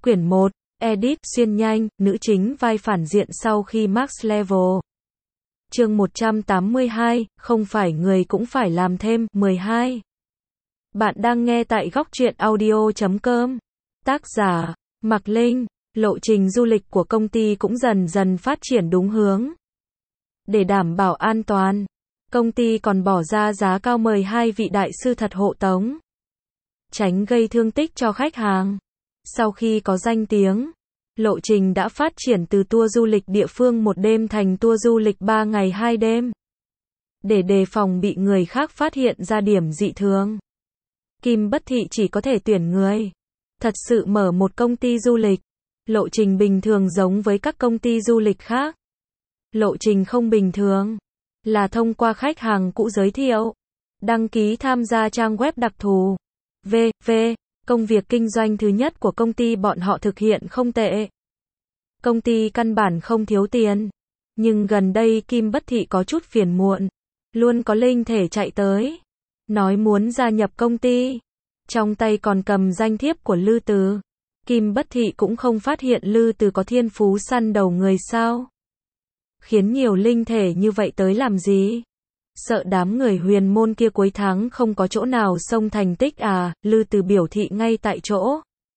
Quyển 1, Edit, xuyên nhanh, nữ chính vai phản diện sau khi Max Level. Chương 182, không phải người cũng phải làm thêm, 12. Bạn đang nghe tại góc truyện audio.com. Tác giả, Mạc Linh. Lộ trình du lịch của công ty cũng dần dần phát triển đúng hướng. Để đảm bảo an toàn, công ty còn bỏ ra giá cao mời 2 vị đại sư thật hộ tống, tránh gây thương tích cho khách hàng. Sau khi có danh tiếng, lộ trình đã phát triển từ tour du lịch địa phương 1 đêm thành tour du lịch 3 ngày 2 đêm. Để đề phòng bị người khác phát hiện ra điểm dị thường, Kim Bất Thị chỉ có thể tuyển người thật sự mở một công ty du lịch. Lộ trình bình thường giống với các công ty du lịch khác. Lộ trình không bình thường là thông qua khách hàng cũ giới thiệu, đăng ký tham gia trang web đặc thù. v.v. Công việc kinh doanh thứ nhất của công ty bọn họ thực hiện không tệ. Công ty căn bản không thiếu tiền, nhưng gần đây Kim Bất Thị có chút phiền muộn, luôn có linh thể chạy tới, nói muốn gia nhập công ty. Trong tay còn cầm danh thiếp của Lư Từ. Kim Bất Thị cũng không phát hiện Lư Từ có thiên phú săn đầu người sao. Khiến nhiều linh thể như vậy tới làm gì? Sợ đám người huyền môn kia cuối tháng không có chỗ nào xông thành tích à? Lư Từ biểu thị ngay tại chỗ.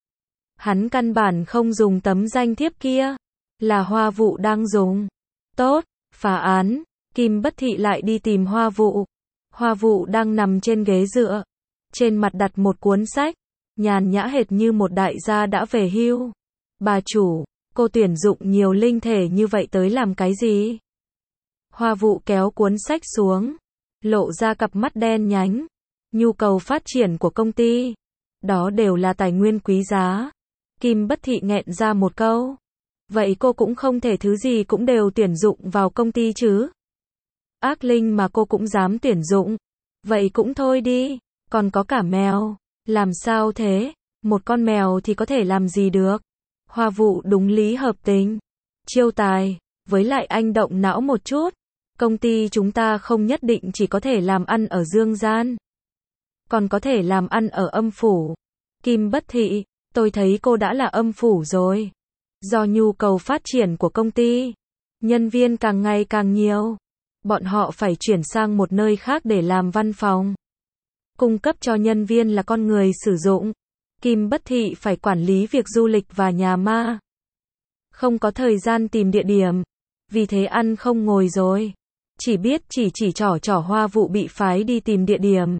Hắn căn bản không dùng tấm danh thiếp kia, là Hoa Vụ đang dùng. Tốt, phá án. Kim Bất Thị lại đi tìm Hoa Vụ. Hoa Vụ đang nằm trên ghế dựa, trên mặt đặt một cuốn sách, nhàn nhã hệt như một đại gia đã về hưu. Bà chủ, cô tuyển dụng nhiều linh thể như vậy tới làm cái gì? Hoa Vụ kéo cuốn sách xuống, lộ ra cặp mắt đen nhánh. Nhu cầu phát triển của công ty, đó đều là tài nguyên quý giá. Kim Bất Thị nghẹn ra một câu. Vậy cô cũng không thể thứ gì cũng đều tuyển dụng vào công ty chứ? Ác linh mà cô cũng dám tuyển dụng. Vậy cũng thôi đi, còn có cả mèo. Làm sao thế? Một con mèo thì có thể làm gì được? Hoa Vụ đúng lý hợp tình. Chiêu tài, với lại anh động não một chút. Công ty chúng ta không nhất định chỉ có thể làm ăn ở dương gian, còn có thể làm ăn ở âm phủ. Kim Bất Thị, tôi thấy cô đã là âm phủ rồi. Do nhu cầu phát triển của công ty, nhân viên càng ngày càng nhiều, bọn họ phải chuyển sang một nơi khác để làm văn phòng, cung cấp cho nhân viên là con người sử dụng. Kim Bất Thị phải quản lý việc du lịch và nhà ma, không có thời gian tìm địa điểm, vì thế ăn không ngồi rồi. Chỉ biết chỉ trỏ Hoa Vụ bị phái đi tìm địa điểm.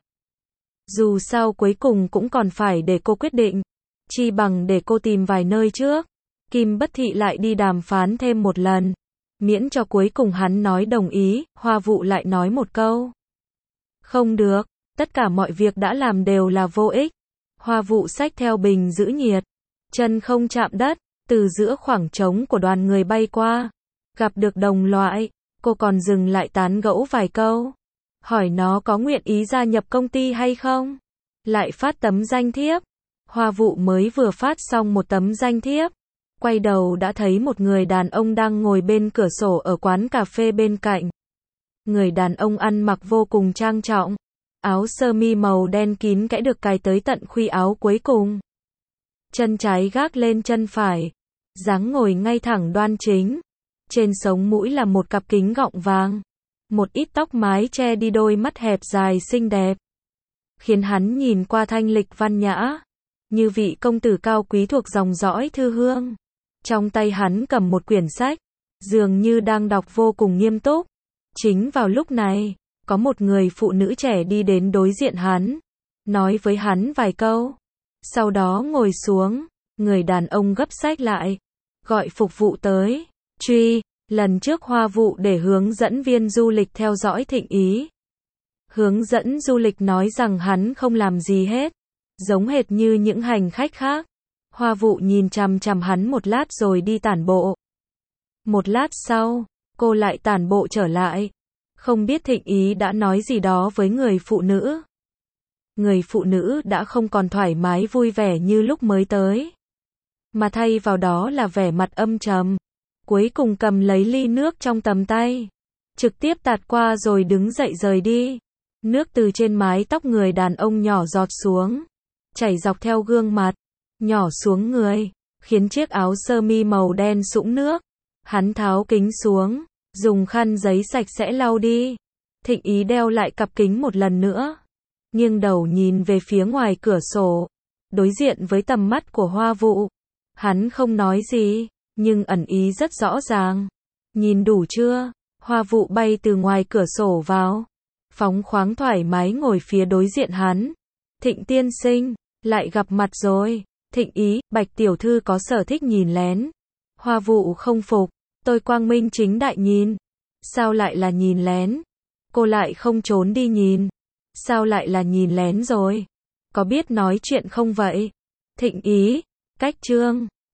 Dù sao cuối cùng cũng còn phải để cô quyết định, chi bằng để cô tìm vài nơi trước. Kim Bất Thị lại đi đàm phán thêm một lần, miễn cho cuối cùng hắn nói đồng ý. Hoa Vụ lại nói một câu: không được, tất cả mọi việc đã làm đều là vô ích. Hoa Vụ xách theo bình giữ nhiệt, chân không chạm đất, từ giữa khoảng trống của đoàn người bay qua, gặp được đồng loại. Cô còn dừng lại tán gẫu vài câu, hỏi nó có nguyện ý gia nhập công ty hay không. Lại phát tấm danh thiếp. Hoa Vụ mới vừa phát xong một tấm danh thiếp, quay đầu đã thấy một người đàn ông đang ngồi bên cửa sổ ở quán cà phê bên cạnh. Người đàn ông ăn mặc vô cùng trang trọng, áo sơ mi màu đen kín kẽ được cài tới tận khuy áo cuối cùng. Chân trái gác lên chân phải, dáng ngồi ngay thẳng đoan chính. Trên sống mũi là một cặp kính gọng vàng, một ít tóc mái che đi đôi mắt hẹp dài xinh đẹp, khiến hắn nhìn qua thanh lịch văn nhã, như vị công tử cao quý thuộc dòng dõi Thư Hương. Trong tay hắn cầm một quyển sách, dường như đang đọc vô cùng nghiêm túc. Chính vào lúc này, có một người phụ nữ trẻ đi đến đối diện hắn, nói với hắn vài câu, sau đó ngồi xuống. Người đàn ông gấp sách lại, gọi phục vụ tới. Truy, lần trước Hoa Vụ để hướng dẫn viên du lịch theo dõi Thịnh Ý. Hướng dẫn du lịch nói rằng hắn không làm gì hết, giống hệt như những hành khách khác. Hoa Vụ nhìn chằm chằm hắn một lát rồi đi tản bộ. Một lát sau, cô lại tản bộ trở lại. Không biết Thịnh Ý đã nói gì đó với người phụ nữ. Người phụ nữ đã không còn thoải mái vui vẻ như lúc mới tới, mà thay vào đó là vẻ mặt âm trầm. Cuối cùng cầm lấy ly nước trong tầm tay, trực tiếp tạt qua rồi đứng dậy rời đi. Nước từ trên mái tóc người đàn ông nhỏ giọt xuống, chảy dọc theo gương mặt, nhỏ xuống người, khiến chiếc áo sơ mi màu đen sũng nước. Hắn tháo kính xuống, dùng khăn giấy sạch sẽ lau đi. Thịnh Ý đeo lại cặp kính một lần nữa, nghiêng đầu nhìn về phía ngoài cửa sổ, đối diện với tầm mắt của Hoa Vụ. Hắn không nói gì, nhưng ẩn ý rất rõ ràng. Nhìn đủ chưa? Hoa Vụ bay từ ngoài cửa sổ vào, phóng khoáng thoải mái ngồi phía đối diện hắn. Thịnh tiên sinh, lại gặp mặt rồi. Thịnh Ý, Bạch tiểu thư có sở thích nhìn lén. Hoa Vụ không phục, tôi quang minh chính đại nhìn. Sao lại là nhìn lén? Cô lại không trốn đi nhìn. Sao lại là nhìn lén rồi? Có biết nói chuyện không vậy? Thịnh Ý, cách chương